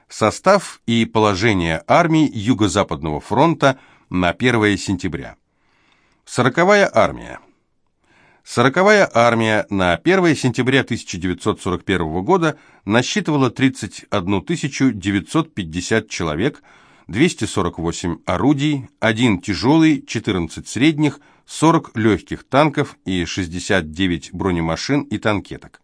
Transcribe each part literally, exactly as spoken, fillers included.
Состав и положение армий Юго-Западного фронта на первое сентября. Сороковая армия. Сороковая армия на первое сентября тысяча девятьсот сорок первого года насчитывала тридцать одну тысячу девятьсот пятьдесят человек, двести сорок восемь орудий, один тяжелый, четырнадцать средних, сорок легких танков и шестьдесят девять бронемашин и танкеток.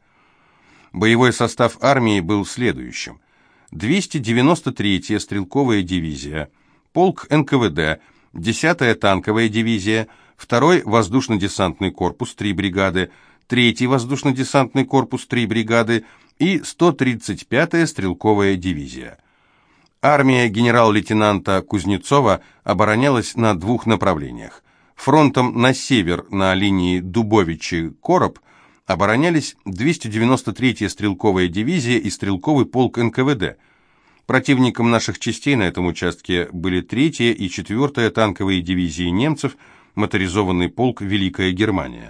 Боевой состав армии был следующим: двести девяносто третья стрелковая дивизия, полк эн ка вэ дэ, десятая танковая дивизия, второй воздушно-десантный корпус три бригады, третий воздушно-десантный корпус три бригады и сто тридцать пятая стрелковая дивизия. Армия генерал-лейтенанта Кузнецова оборонялась на двух направлениях. Фронтом на север на линии Дубовичи-Короб оборонялись двести девяносто третья стрелковая дивизия и стрелковый полк эн ка вэ дэ. Противником наших частей на этом участке были третья и четвертая танковые дивизии немцев, моторизованный полк «Великая Германия».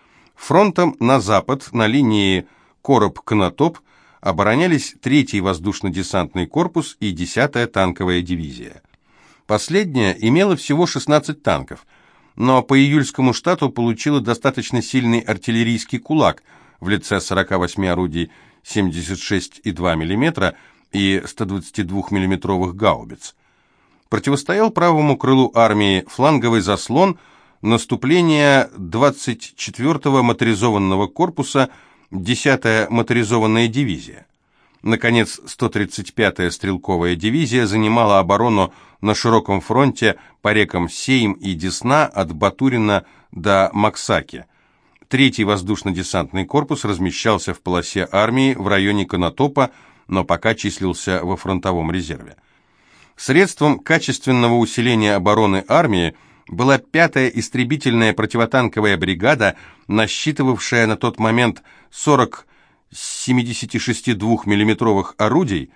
Фронтом на запад на линии Короб-Конотоп оборонялись третий воздушно-десантный корпус и десятая танковая дивизия. Последняя имела всего шестнадцать танков, но по июльскому штату получила достаточно сильный артиллерийский кулак в лице сорока восьми орудий семьдесят шесть и два миллиметра и ста двадцати двух миллиметровых гаубиц. Противостоял правому крылу армии фланговый заслон наступления двадцать четвёртого моторизованного корпуса, десятая моторизованная дивизия. Наконец, сто тридцать пятая стрелковая дивизия занимала оборону на широком фронте по рекам Сейм и Десна от Батурина до Максаки. Третий воздушно-десантный корпус размещался в полосе армии в районе Конотопа, но пока числился во фронтовом резерве. Средством качественного усиления обороны армии была пятая истребительная противотанковая бригада, насчитывавшая на тот момент сорок семидесяти шести двухмиллиметровых орудий.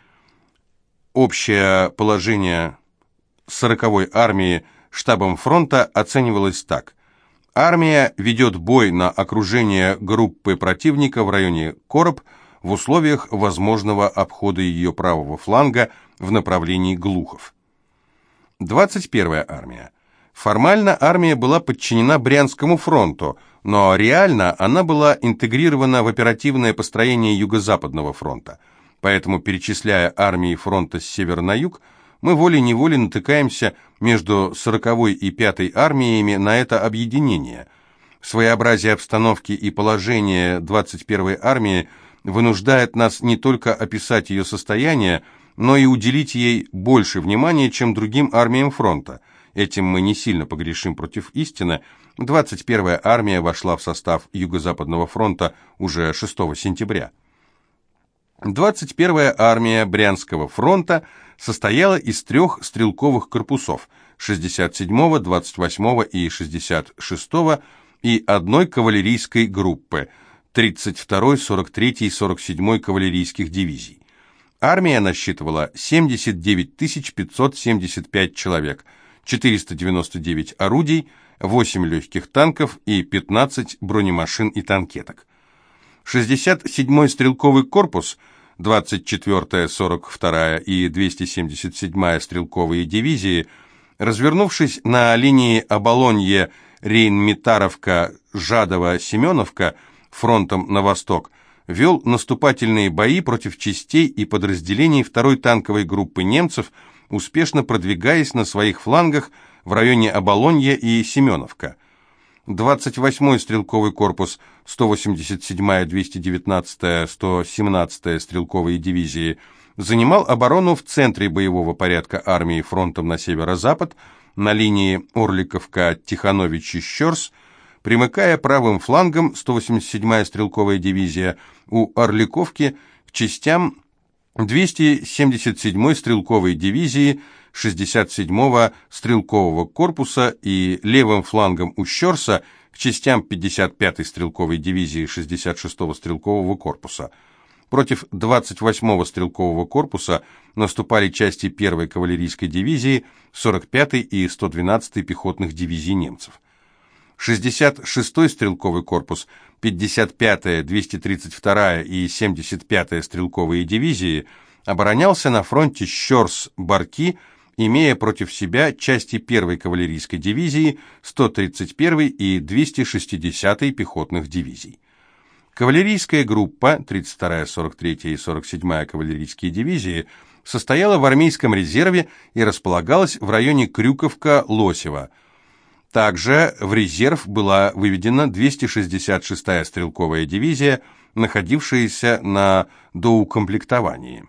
Общее положение сороковой армии штабом фронта оценивалось так: армия ведет бой на окружение группы противника в районе Короб в условиях возможного обхода ее правого фланга в направлении Глухов. двадцать первая армия. Формально армия была подчинена Брянскому фронту, но реально она была интегрирована в оперативное построение Юго-Западного фронта. Поэтому, перечисляя армии фронта с севера на юг, мы волей-неволей натыкаемся между сороковой и пятой армиями на это объединение. Своеобразие обстановки и положения двадцать первой армии вынуждает нас не только описать ее состояние, но и уделить ей больше внимания, чем другим армиям фронта. Этим мы не сильно погрешим против истины. двадцать первая армия вошла в состав Юго-Западного фронта уже шестого сентября. двадцать первая армия Брянского фронта состояла из трех стрелковых корпусов – шестьдесят седьмого, двадцать восьмого и шестьдесят шестого и одной кавалерийской группы – тридцать второй, сорок третий и сорок седьмой кавалерийских дивизий. Армия насчитывала семьдесят девять тысяч пятьсот семьдесят пять человек, четыреста девяносто девять орудий, восемь легких танков и пятнадцать бронемашин и танкеток. шестьдесят седьмой стрелковый корпус, двадцать четвёртая, сорок вторая и двести семьдесят седьмая стрелковые дивизии, развернувшись на линии Оболонье-Рейн-Митаровка-Жадово-Семеновка фронтом на восток, вел наступательные бои против частей и подразделений второй танковой группы немцев, успешно продвигаясь на своих флангах в районе Оболонья и Семеновка. двадцать восьмой стрелковый корпус, сто восемьдесят седьмая, двести девятнадцатая, сто семнадцатая стрелковые дивизии занимал оборону в центре боевого порядка армии фронтом на северо-запад, на линии Орликовка-Тихановичи-Щерс, примыкая правым флангом сто восемьдесят седьмая стрелковая дивизия у Орликовки к частям двести семьдесят седьмой стрелковой дивизии, шестьдесят седьмого стрелкового корпуса и левым флангом у Щерса к частям пятьдесят пятой стрелковой дивизии шестьдесят шестого стрелкового корпуса. Против двадцать восьмого стрелкового корпуса наступали части первой кавалерийской дивизии, сорок пятой и сто двенадцатой пехотных дивизий немцев. шестьдесят шестой стрелковый корпус, пятьдесят пятая, двести тридцать вторая и семьдесят пятая стрелковые дивизии оборонялся на фронте Щорс-Барки, имея против себя части первой кавалерийской дивизии, сто тридцать первой и двести шестидесятой пехотных дивизий. Кавалерийская группа, тридцать вторая, сорок третья и сорок седьмая кавалерийские дивизии, состояла в армейском резерве и располагалась в районе Крюковка-Лосево. Также в резерв была выведена двести шестьдесят шестая стрелковая дивизия, находившаяся на доукомплектовании.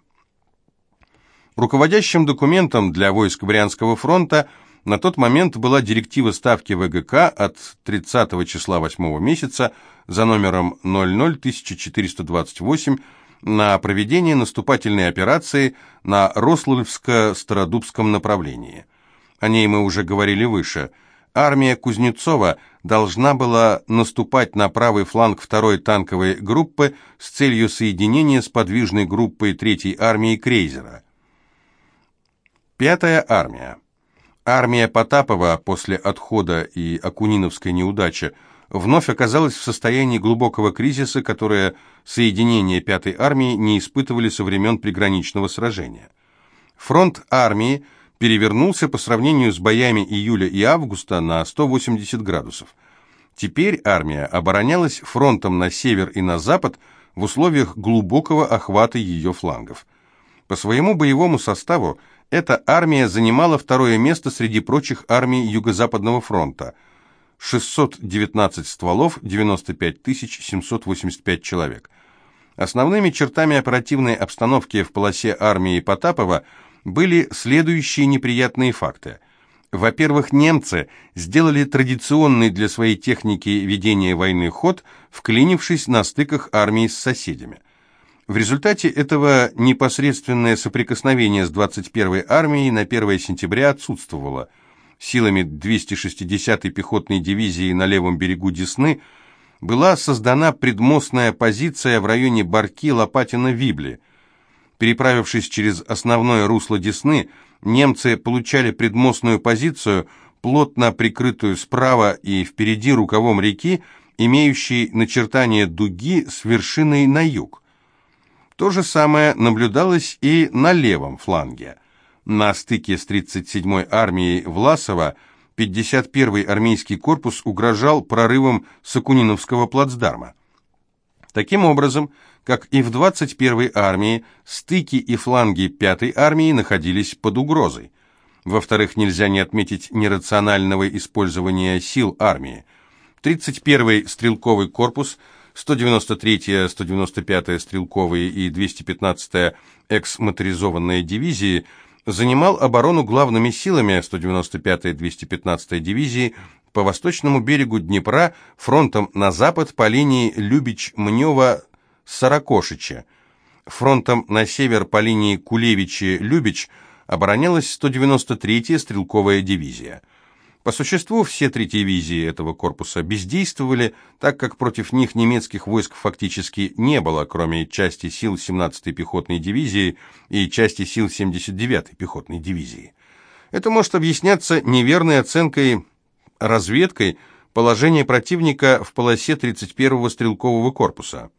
Руководящим документом для войск Брянского фронта на тот момент была директива Ставки ВГК от тридцатого числа восьмого месяца за номером ноль ноль тысяча четыреста двадцать восемь на проведение наступательной операции на Рославльско-Стародубском направлении. О ней мы уже говорили выше. Армия Кузнецова должна была наступать на правый фланг второй танковой группы с целью соединения с подвижной группой третьей армии крейсера. Пятая армия. Армия Потапова после отхода и Акуниновской неудачи вновь оказалась в состоянии глубокого кризиса, которое соединения пятой армии не испытывали со времен приграничного сражения. Фронт армии перевернулся по сравнению с боями июля и августа на сто восемьдесят градусов. Теперь армия оборонялась фронтом на север и на запад в условиях глубокого охвата ее флангов. По своему боевому составу эта армия занимала второе место среди прочих армий Юго-Западного фронта. шестьсот девятнадцать стволов, девяносто пять тысяч семьсот восемьдесят пять человек. Основными чертами оперативной обстановки в полосе армии Потапова были следующие неприятные факты. Во-первых, немцы сделали традиционный для своей техники ведения войны ход, вклинившись на стыках армии с соседями. В результате этого непосредственное соприкосновение с двадцать первой армией на первое сентября отсутствовало. Силами двести шестидесятой пехотной дивизии на левом берегу Десны была создана предмостная позиция в районе Барки-Лопатино-Вибли. Переправившись через основное русло Десны, немцы получали предмостную позицию, плотно прикрытую справа и впереди рукавом реки, имеющей начертание дуги с вершиной на юг. То же самое наблюдалось и на левом фланге. На стыке с тридцать седьмой армией Власова пятьдесят первый армейский корпус угрожал прорывом с Акуниновского плацдарма. Таким образом, как и в двадцать первой армии, стыки и фланги пятой армии находились под угрозой. Во-вторых, нельзя не отметить нерационального использования сил армии. тридцать первый стрелковый корпус, сто девяносто третья, сто девяносто пятая стрелковые и двести пятнадцатая экс-моторизованные дивизии занимал оборону главными силами сто девяносто пятая, двести пятнадцатая дивизии по восточному берегу Днепра фронтом на запад по линии Любич-Мнево-Сорокошича. Фронтом на север по линии Кулевичи-Любич оборонялась сто девяносто третья стрелковая дивизия. По существу все три дивизии этого корпуса бездействовали, так как против них немецких войск фактически не было, кроме части сил семнадцатой пехотной дивизии и части сил семьдесят девятой пехотной дивизии. Это может объясняться неверной оценкой, разведкой положения противника в полосе тридцать первого стрелкового корпуса.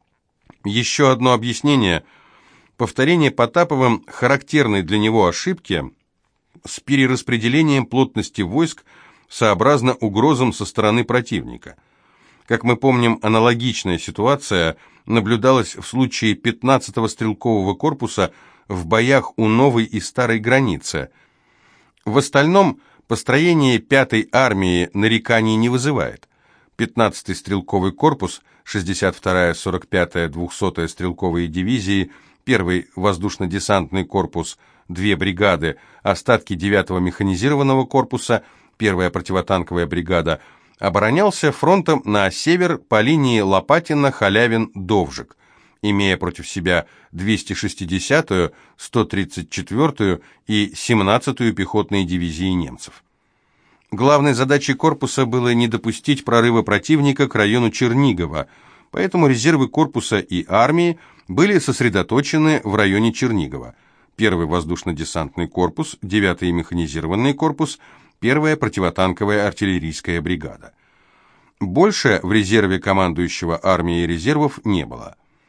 Еще одно объяснение – повторение Потаповым характерной для него ошибки – с перераспределением плотности войск сообразно угрозам со стороны противника. Как мы помним, аналогичная ситуация наблюдалась в случае пятнадцатого стрелкового корпуса в боях у новой и старой границы. В остальном построение пятой армии нареканий не вызывает. пятнадцатый стрелковый корпус, шестьдесят вторая, сорок пятая, двухсотая стрелковые дивизии, первый воздушно-десантный корпус, две бригады, остатки девятого механизированного корпуса, первая противотанковая бригада, оборонялся фронтом на север по линии Лопатино-Халявин-Довжик, имея против себя двести шестидесятую, сто тридцать четвёртую и семнадцатую пехотные дивизии немцев. Главной задачей корпуса было не допустить прорыва противника к району Чернигова, поэтому резервы корпуса и армии были сосредоточены в районе Чернигова. Первый воздушно-десантный корпус, девятый механизированный корпус, первая противотанковая артиллерийская бригада. Больше в резерве командующего армией резервов не было.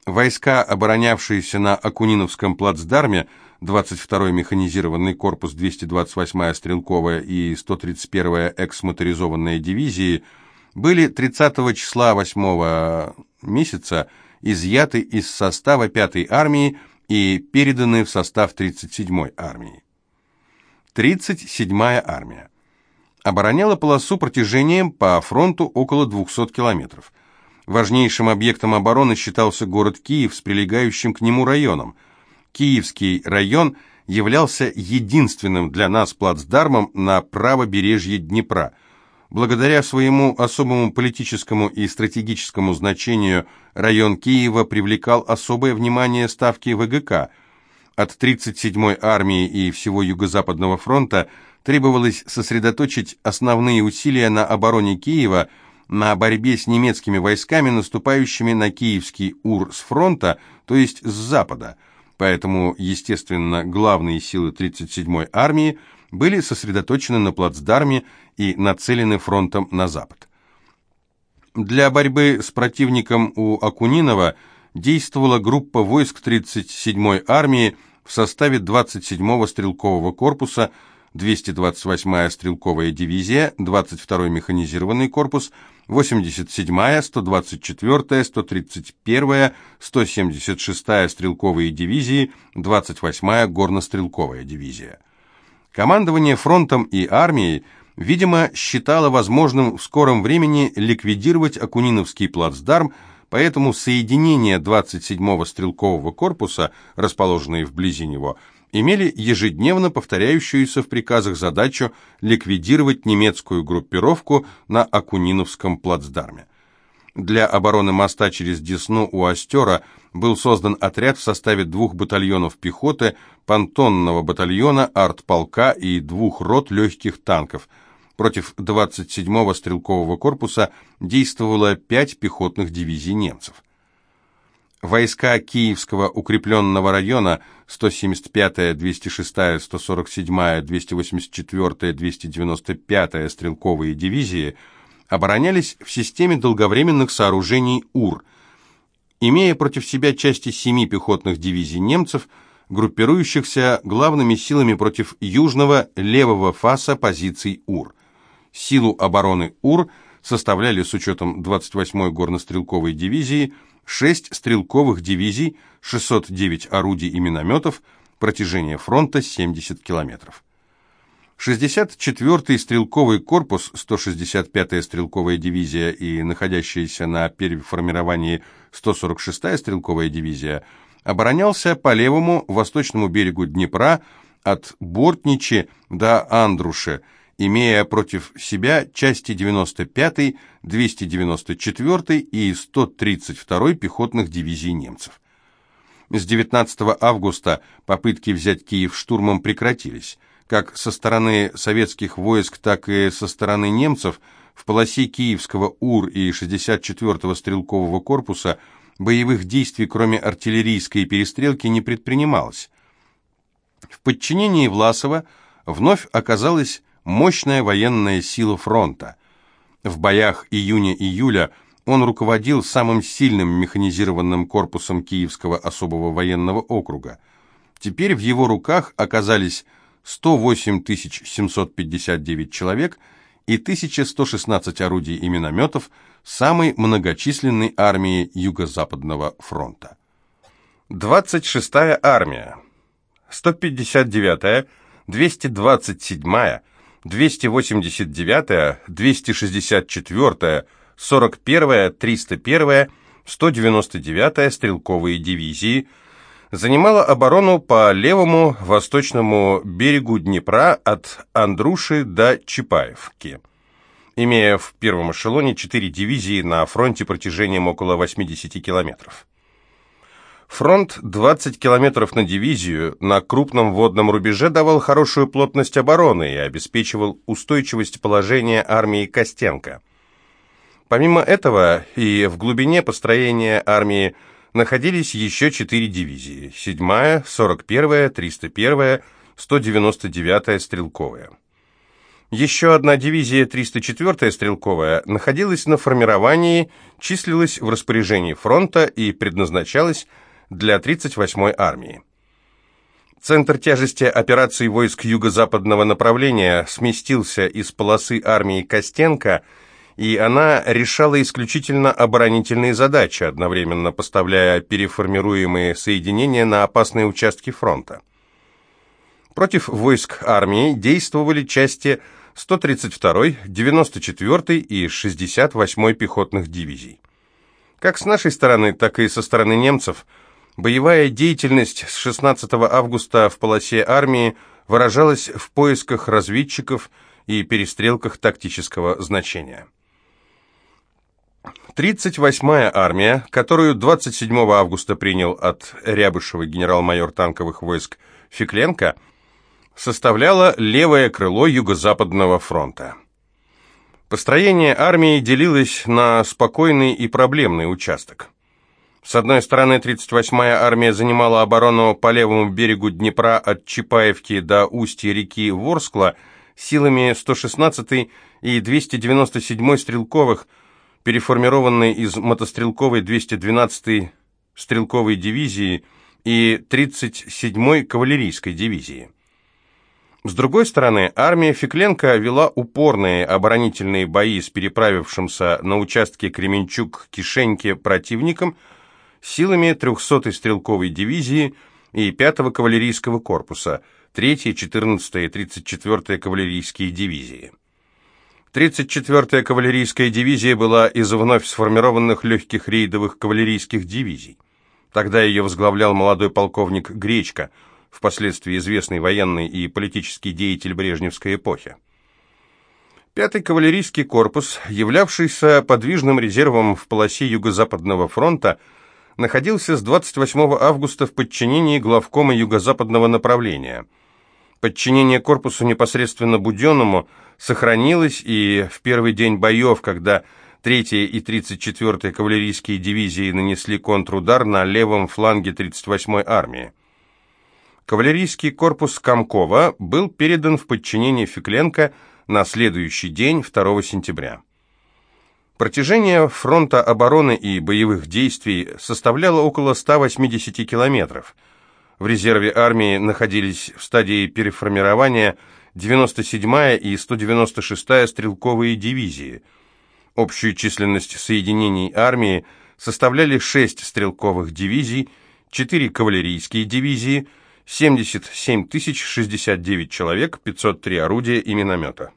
Войска, оборонявшиеся на Акуниновском плацдарме, двадцать второй механизированный корпус, двести двадцать восьмая стрелковая и сто тридцать первая экс-моторизованная дивизии, были тридцатого числа восьмого месяца изъяты из состава пятой армии и переданы в состав тридцать седьмой армии. тридцать седьмая армия обороняла полосу протяжением по фронту около двухсот километров. Важнейшим объектом обороны считался город Киев с прилегающим к нему районом. Киевский район являлся единственным для нас плацдармом на правобережье Днепра. Благодаря своему особому политическому и стратегическому значению район Киева привлекал особое внимание ставки ВГК. От тридцать седьмой армии и всего Юго-Западного фронта требовалось сосредоточить основные усилия на обороне Киева, на борьбе с немецкими войсками, наступающими на Киевский Ур с фронта, то есть с запада. Поэтому, естественно, главные силы тридцать седьмой армии были сосредоточены на плацдарме и нацелены фронтом на запад. Для борьбы с противником у Акунинова действовала группа войск тридцать седьмой армии в составе двадцать седьмого стрелкового корпуса, двести двадцать восьмая стрелковая дивизия, двадцать второй механизированный корпус, восемьдесят седьмая, сто двадцать четвёртая, сто тридцать первая, сто семьдесят шестая стрелковые дивизии, двадцать восьмая горнострелковая дивизия. Командование фронтом и армией, видимо, считало возможным в скором времени ликвидировать Акуниновский плацдарм, поэтому соединения двадцать седьмого стрелкового корпуса, расположенные вблизи него, имели ежедневно повторяющуюся в приказах задачу ликвидировать немецкую группировку на Акуниновском плацдарме. Для обороны моста через Десну у Остера был создан отряд в составе двух батальонов пехоты, понтонного батальона, артполка и двух рот легких танков. Против двадцать седьмого стрелкового корпуса действовало пять пехотных дивизий немцев. Войска Киевского укрепленного района сто семьдесят пятая, двести шестая, сто сорок седьмая, двести восемьдесят четвёртая, двести девяносто пятая стрелковые дивизии оборонялись в системе долговременных сооружений УР, имея против себя части семи пехотных дивизий немцев, группирующихся главными силами против южного левого фаса позиций УР. Силу обороны УР составляли с учетом двадцать восьмой горнострелковой дивизии шесть стрелковых дивизий, шестьсот девять орудий и минометов, протяжение фронта семьдесят километров. шестьдесят четвёртый стрелковый корпус, сто шестьдесят пятая стрелковая дивизия и находящаяся на переформировании сто сорок шестая стрелковая дивизия оборонялся по левому восточному берегу Днепра от Бортничи до Андруши, имея против себя части девяносто пятой, двести девяносто четвёртой и сто тридцать второй пехотных дивизий немцев. С девятнадцатого августа попытки взять Киев штурмом прекратились. Как со стороны советских войск, так и со стороны немцев в полосе Киевского УР и шестьдесят четвёртого стрелкового корпуса боевых действий, кроме артиллерийской перестрелки, не предпринималось. В подчинении Власова вновь оказалась мощная военная сила фронта. В боях июня-июля он руководил самым сильным механизированным корпусом Киевского особого военного округа. Теперь в его руках оказались сто восемь тысяч семьсот пятьдесят девять человек и тысяча сто шестнадцать орудий и минометов самой многочисленной армии Юго-Западного фронта. двадцать шестая армия, сто пятьдесят девятая, двести двадцать седьмая, двести восемьдесят девятая, двести шестьдесят четвёртая, сорок первая, триста первая, сто девяносто девятая стрелковые дивизии занимала оборону по левому восточному берегу Днепра от Андруши до Чапаевки, имея в первом эшелоне четыре дивизии на фронте протяжением около восьмидесяти километров. Фронт двадцать километров на дивизию на крупном водном рубеже давал хорошую плотность обороны и обеспечивал устойчивость положения армии Костенко. Помимо этого и в глубине построения армии находились еще четыре дивизии: седьмая, сорок первая, триста первая, сто девяносто девятая стрелковая. Еще одна дивизия, триста четвёртая стрелковая, находилась на формировании, числилась в распоряжении фронта и предназначалась для тридцать восьмой армии. Центр тяжести операций войск юго-западного направления сместился из полосы армии Костенко, и она решала исключительно оборонительные задачи, одновременно поставляя переформируемые соединения на опасные участки фронта. Против войск армии действовали части сто тридцать второй, девяносто четвёртой и шестьдесят восьмой пехотных дивизий. Как с нашей стороны, так и со стороны немцев, боевая деятельность с шестнадцатого августа в полосе армии выражалась в поисках разведчиков и перестрелках тактического значения. тридцать восьмая армия, которую двадцать седьмого августа принял от Рябышева генерал-майор танковых войск Фекленко, составляла левое крыло Юго-Западного фронта. Построение армии делилось на спокойный и проблемный участок. С одной стороны, тридцать восьмая армия занимала оборону по левому берегу Днепра от Чапаевки до устья реки Ворскла силами сто шестнадцатой и двести девяносто седьмой стрелковых, переформированной из мотострелковой двести двенадцатой стрелковой дивизии и тридцать седьмой кавалерийской дивизии. С другой стороны, армия Фекленко вела упорные оборонительные бои с переправившимся на участке Кременчуг-Кишеньке противником силами трёхсотой стрелковой дивизии и пятого кавалерийского корпуса, третья, четырнадцатая и тридцать четвёртая кавалерийские дивизии. тридцать четвёртая кавалерийская дивизия была из вновь сформированных легких рейдовых кавалерийских дивизий. Тогда ее возглавлял молодой полковник Гречко, впоследствии известный военный и политический деятель брежневской эпохи. Пятый кавалерийский корпус, являвшийся подвижным резервом в полосе Юго-Западного фронта, находился с двадцать восьмого августа в подчинении главкома Юго-Западного направления. Подчинение корпусу непосредственно Буденному сохранилось и в первый день боев, когда третья и тридцать четвёртая кавалерийские дивизии нанесли контрудар на левом фланге тридцать восьмой армии. Кавалерийский корпус Комкова был передан в подчинение Фекленко на следующий день, второго сентября. Протяжение фронта обороны и боевых действий составляло около ста восьмидесяти километров. В резерве армии находились в стадии переформирования девяносто седьмая и сто девяносто шестая стрелковые дивизии. Общую численность соединений армии составляли шесть стрелковых дивизий, четыре кавалерийские дивизии, семьдесят семь тысяч шестьдесят девять человек, пятьсот три орудия и миномета.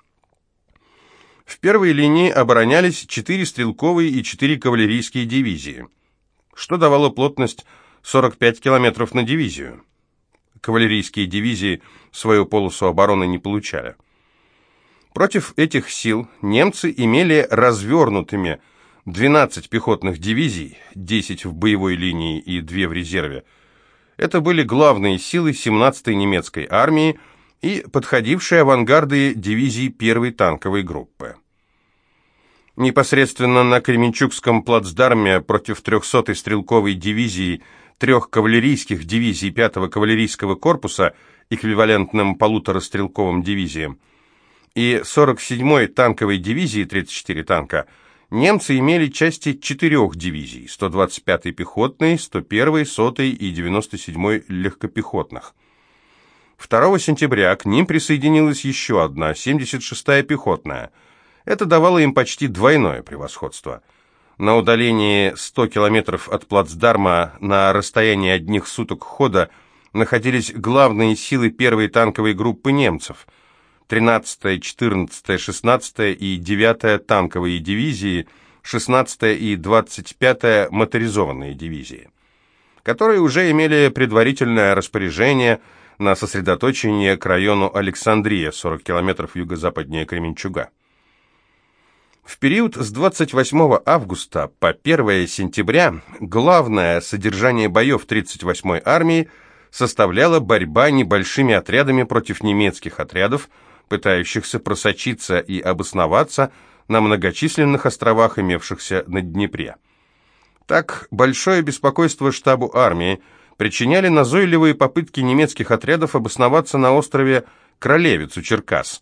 В первой линии оборонялись четыре стрелковые и четыре кавалерийские дивизии, что давало плотность сорок пять километров на дивизию. Кавалерийские дивизии свою полосу обороны не получали. Против этих сил немцы имели развернутыми двенадцать пехотных дивизий, десять в боевой линии и две в резерве. Это были главные силы семнадцатой немецкой армии и подходившие авангарды дивизий первой танковой группы. Непосредственно на Кременчугском плацдарме против трёхсотой стрелковой дивизии, трех кавалерийских дивизий пятого кавалерийского корпуса, эквивалентным полуторастрелковым дивизиям, и сорок седьмой танковой дивизии, тридцать четыре танка, немцы имели части четырех дивизий, сто двадцать пятой пехотной, сто первой, сотой и девяносто седьмой легкопехотных. второго сентября к ним присоединилась еще одна, семьдесят шестая пехотная. Это давало им почти двойное превосходство. На удалении ста километров от плацдарма на расстоянии одних суток хода находились главные силы первой танковой группы немцев – тринадцатая, четырнадцатая, шестнадцатая и девятая танковые дивизии, шестнадцатая и двадцать пятая моторизованные дивизии, которые уже имели предварительное распоряжение на сосредоточение к району Александрия, сорок километров юго-западнее Кременчуга. В период с двадцать восьмого августа по первого сентября главное содержание боев тридцать восьмой армии составляла борьба небольшими отрядами против немецких отрядов, пытающихся просочиться и обосноваться на многочисленных островах, имевшихся на Днепре. Так, большое беспокойство штабу армии причиняли назойливые попытки немецких отрядов обосноваться на острове Кролевец у Черкас.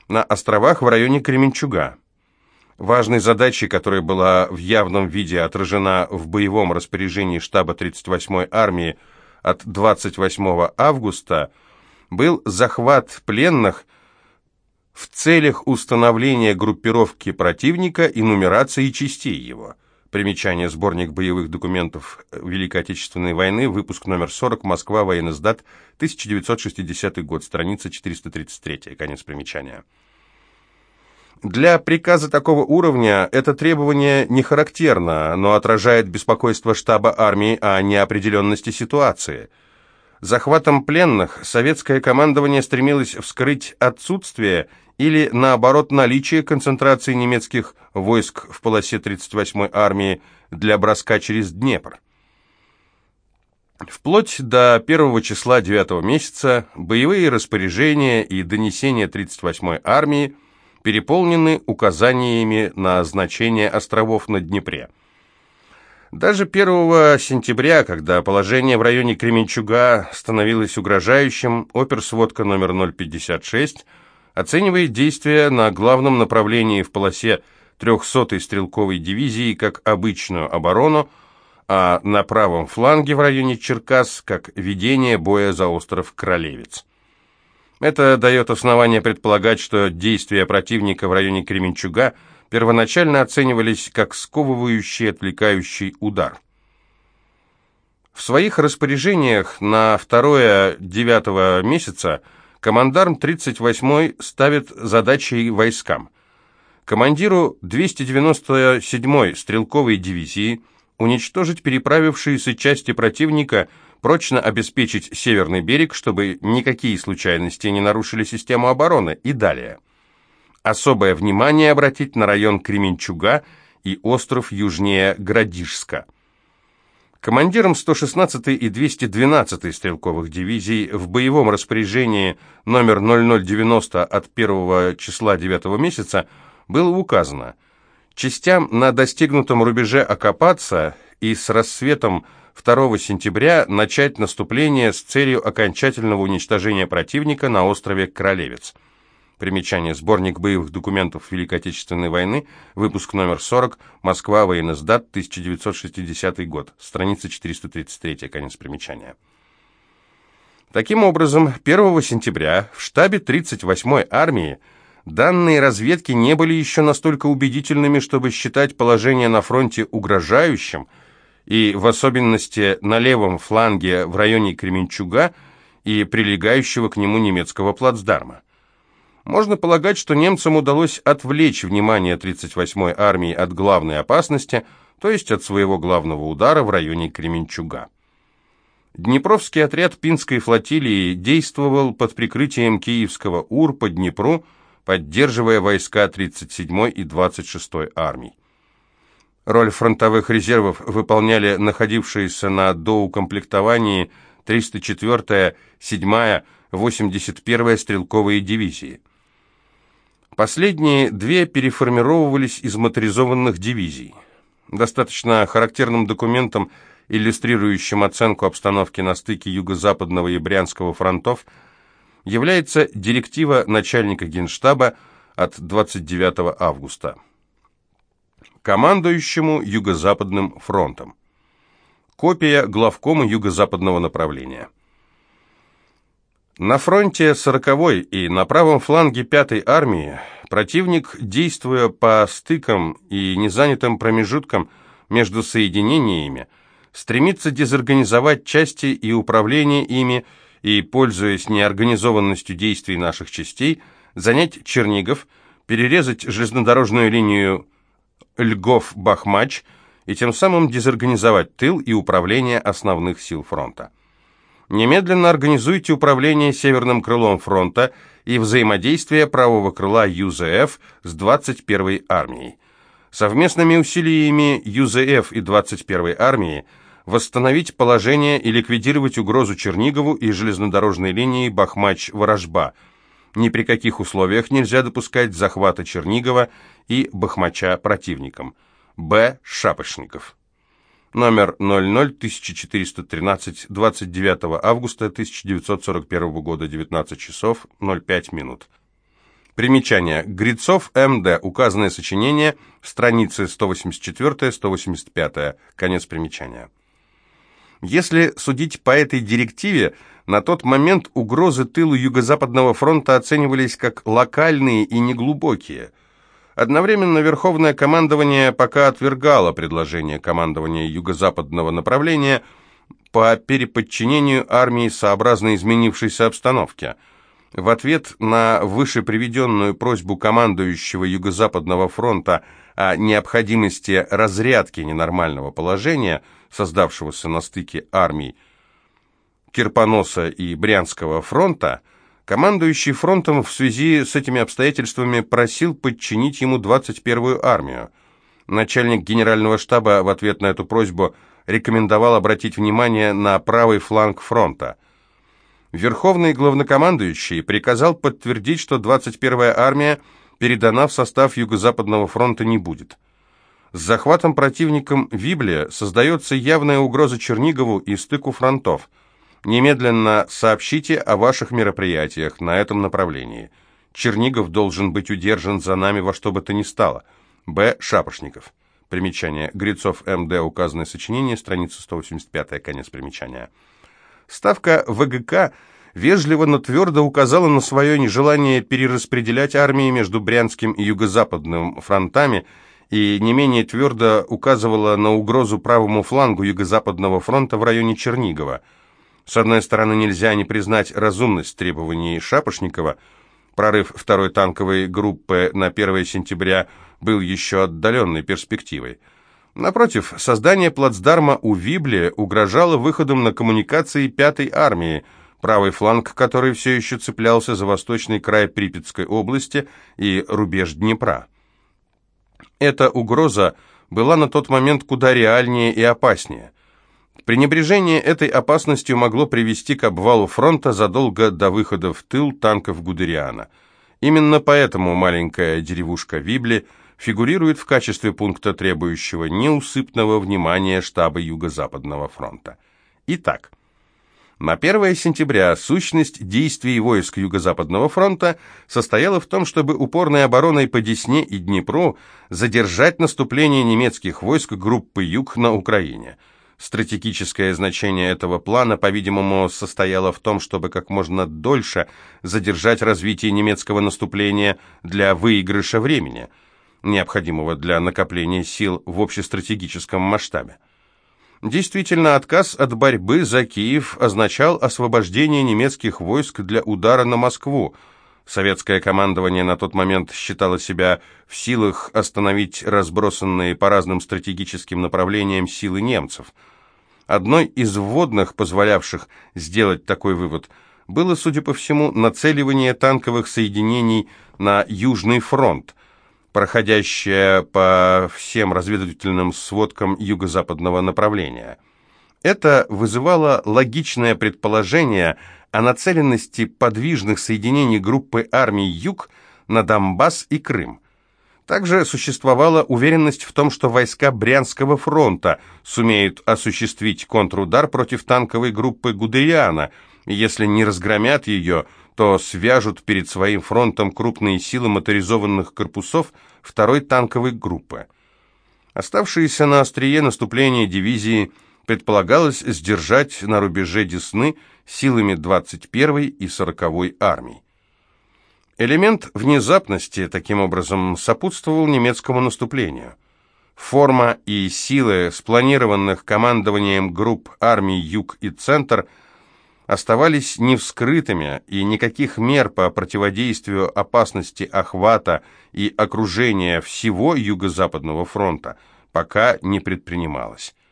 на островах в районе Кременчуга. Важной задачей, которая была в явном виде отражена в боевом распоряжении штаба тридцать восьмой армии от двадцать восьмого августа, был захват пленных в целях установления группировки противника и нумерации частей его. Примечание: сборник боевых документов Великой Отечественной войны, выпуск номер сорок, Москва, военноиздат, тысяча девятьсот шестидесятый год, страница четыреста тридцать три, конец примечания. Для приказа такого уровня это требование не характерно, но отражает беспокойство штаба армии о неопределенности ситуации. Захватом пленных советское командование стремилось вскрыть отсутствие или, наоборот, наличие концентрации немецких войск в полосе тридцать восьмой армии для броска через Днепр. Вплоть до первого числа девятого месяца боевые распоряжения и донесения тридцать восьмой армии переполнены указаниями на значение островов на Днепре. Даже первого сентября, когда положение в районе Кременчуга становилось угрожающим, оперсводка номер ноль пятьдесят шесть оценивает действия на главном направлении в полосе трехсотой стрелковой дивизии как обычную оборону, а на правом фланге в районе Черкас как ведение боя за остров Кролевец. Это дает основание предполагать, что действия противника в районе Кременчуга первоначально оценивались как сковывающий, отвлекающий удар. В своих распоряжениях на второе-девятого месяца командарм тридцать восьмой ставит задачей войскам: командиру двухсот девяносто седьмой стрелковой дивизии уничтожить переправившиеся части противника, прочно обеспечить северный берег, чтобы никакие случайности не нарушили систему обороны, и далее. Особое внимание обратить на район Кременчуга и остров южнее Градишска. Командиром сто шестнадцатой и двухсот двенадцатой стрелковых дивизий в боевом распоряжении номер ноль ноль девяносто от первого числа девятого месяца было указано: частям на достигнутом рубеже окопаться и с рассветом второго сентября начать наступление с целью окончательного уничтожения противника на острове Кролевец. Примечание: сборник боевых документов Великой Отечественной войны, выпуск номер сорок, Москва, военноиздат, тысяча девятьсот шестидесятый год, страница четыреста тридцать три, конец примечания. Таким образом, первого сентября в штабе тридцать восьмой армии данные разведки не были еще настолько убедительными, чтобы считать положение на фронте угрожающим, и в особенности на левом фланге в районе Кременчуга и прилегающего к нему немецкого плацдарма. Можно полагать, что немцам удалось отвлечь внимание тридцать восьмой армии от главной опасности, то есть от своего главного удара в районе Кременчуга. Днепровский отряд Пинской флотилии действовал под прикрытием киевского УР по Днепру, поддерживая войска тридцать седьмой и двадцать шестой армий. Роль фронтовых резервов выполняли находившиеся на доукомплектовании триста четвёртая, седьмая, восемьдесят первая стрелковые дивизии. Последние две переформировывались из моторизованных дивизий. Достаточно характерным документом, иллюстрирующим оценку обстановки на стыке Юго-Западного и Брянского фронтов, является директива начальника Генштаба от двадцать девятого августа. Командующему Юго-Западным фронтом. Копия главкома Юго-Западного направления. На фронте сороковой и на правом фланге пятой армии противник, действуя по стыкам и незанятым промежуткам между соединениями, стремится дезорганизовать части и управление ими и, пользуясь неорганизованностью действий наших частей, занять Чернигов, перерезать железнодорожную линию Льгов-Бахмач и тем самым дезорганизовать тыл и управление основных сил фронта. Немедленно организуйте управление северным крылом фронта и взаимодействие правого крыла ю зэ эф с двадцать первой армией. Совместными усилиями ю зэ эф и двадцать первой армии восстановить положение и ликвидировать угрозу Чернигову и железнодорожной линии Бахмач-Ворожба. Ни при каких условиях нельзя допускать захвата Чернигова и Бахмача противником. Б. Шапошников. Номер ноль ноль тысяча четыреста тринадцать, двадцать девятого августа тысяча девятьсот сорок первого года, девятнадцать часов ноль пять минут. Примечание. Грицов, М Д. Указанное сочинение, страницы сто восемьдесят четыре - сто восемьдесят пять. Конец примечания. Если судить по этой директиве, на тот момент угрозы тылу Юго-Западного фронта оценивались как локальные и неглубокие. Одновременно Верховное командование пока отвергало предложение командования Юго-Западного направления по переподчинению армии сообразно изменившейся обстановке. В ответ на вышеприведенную просьбу командующего Юго-Западного фронта о необходимости разрядки ненормального положения, создавшегося на стыке армий Кирпоноса и Брянского фронта, командующий фронтом в связи с этими обстоятельствами просил подчинить ему двадцать первую армию. Начальник генерального штаба в ответ на эту просьбу рекомендовал обратить внимание на правый фланг фронта. Верховный главнокомандующий приказал подтвердить, что двадцать первая армия передана в состав Юго-Западного фронта не будет. С захватом противником Вибле создается явная угроза Чернигову и стыку фронтов. Немедленно сообщите о ваших мероприятиях на этом направлении. Чернигов должен быть удержан за нами во что бы то ни стало. Б. Шапошников. Примечание. Грицов, М Д. Указанное сочинение, страница сто восемьдесят пять. Конец примечания. Ставка В Г К вежливо, но твердо указала на свое нежелание перераспределять армии между Брянским и Юго-Западным фронтами и не менее твердо указывала на угрозу правому флангу Юго-Западного фронта в районе Чернигова. С одной стороны, нельзя не признать разумность требований Шапошникова. Прорыв второй танковой группы на первое сентября был еще отдаленной перспективой. Напротив, создание плацдарма у Вибле угрожало выходом на коммуникации пятой армии, правый фланг которой все еще цеплялся за восточный край Припятской области и рубеж Днепра. Эта угроза была на тот момент куда реальнее и опаснее. Пренебрежение этой опасностью могло привести к обвалу фронта задолго до выхода в тыл танков Гудериана. Именно поэтому маленькая деревушка Вибле фигурирует в качестве пункта, требующего неусыпного внимания штаба Юго-Западного фронта. Итак, на первое сентября сущность действий войск Юго-Западного фронта состояла в том, чтобы упорной обороной по Десне и Днепру задержать наступление немецких войск группы Юг на Украине. Стратегическое значение этого плана, по-видимому, состояло в том, чтобы как можно дольше задержать развитие немецкого наступления для выигрыша времени, необходимого для накопления сил в общестратегическом масштабе. Действительно, отказ от борьбы за Киев означал освобождение немецких войск для удара на Москву. Советское командование на тот момент считало себя в силах остановить разбросанные по разным стратегическим направлениям силы немцев. Одной из вводных, позволявших сделать такой вывод, было, судя по всему, нацеливание танковых соединений на Южный фронт, проходящее по всем разведывательным сводкам юго-западного направления. Это вызывало логичное предположение о нацеленности подвижных соединений группы армий Юг на Донбасс и Крым. Также существовала уверенность в том, что войска Брянского фронта сумеют осуществить контрудар против танковой группы Гудериана, и если не разгромят ее, то свяжут перед своим фронтом крупные силы моторизованных корпусов второй танковой группы. Оставшиеся на острие наступления дивизии предполагалось сдержать на рубеже Десны силами двадцать первой и сороковой армий. Элемент внезапности, таким образом, сопутствовал немецкому наступлению. Форма и силы спланированных командованием групп армий Юг и Центр оставались невскрытыми, и никаких мер по противодействию опасности охвата и окружения всего Юго-Западного фронта пока не предпринималось.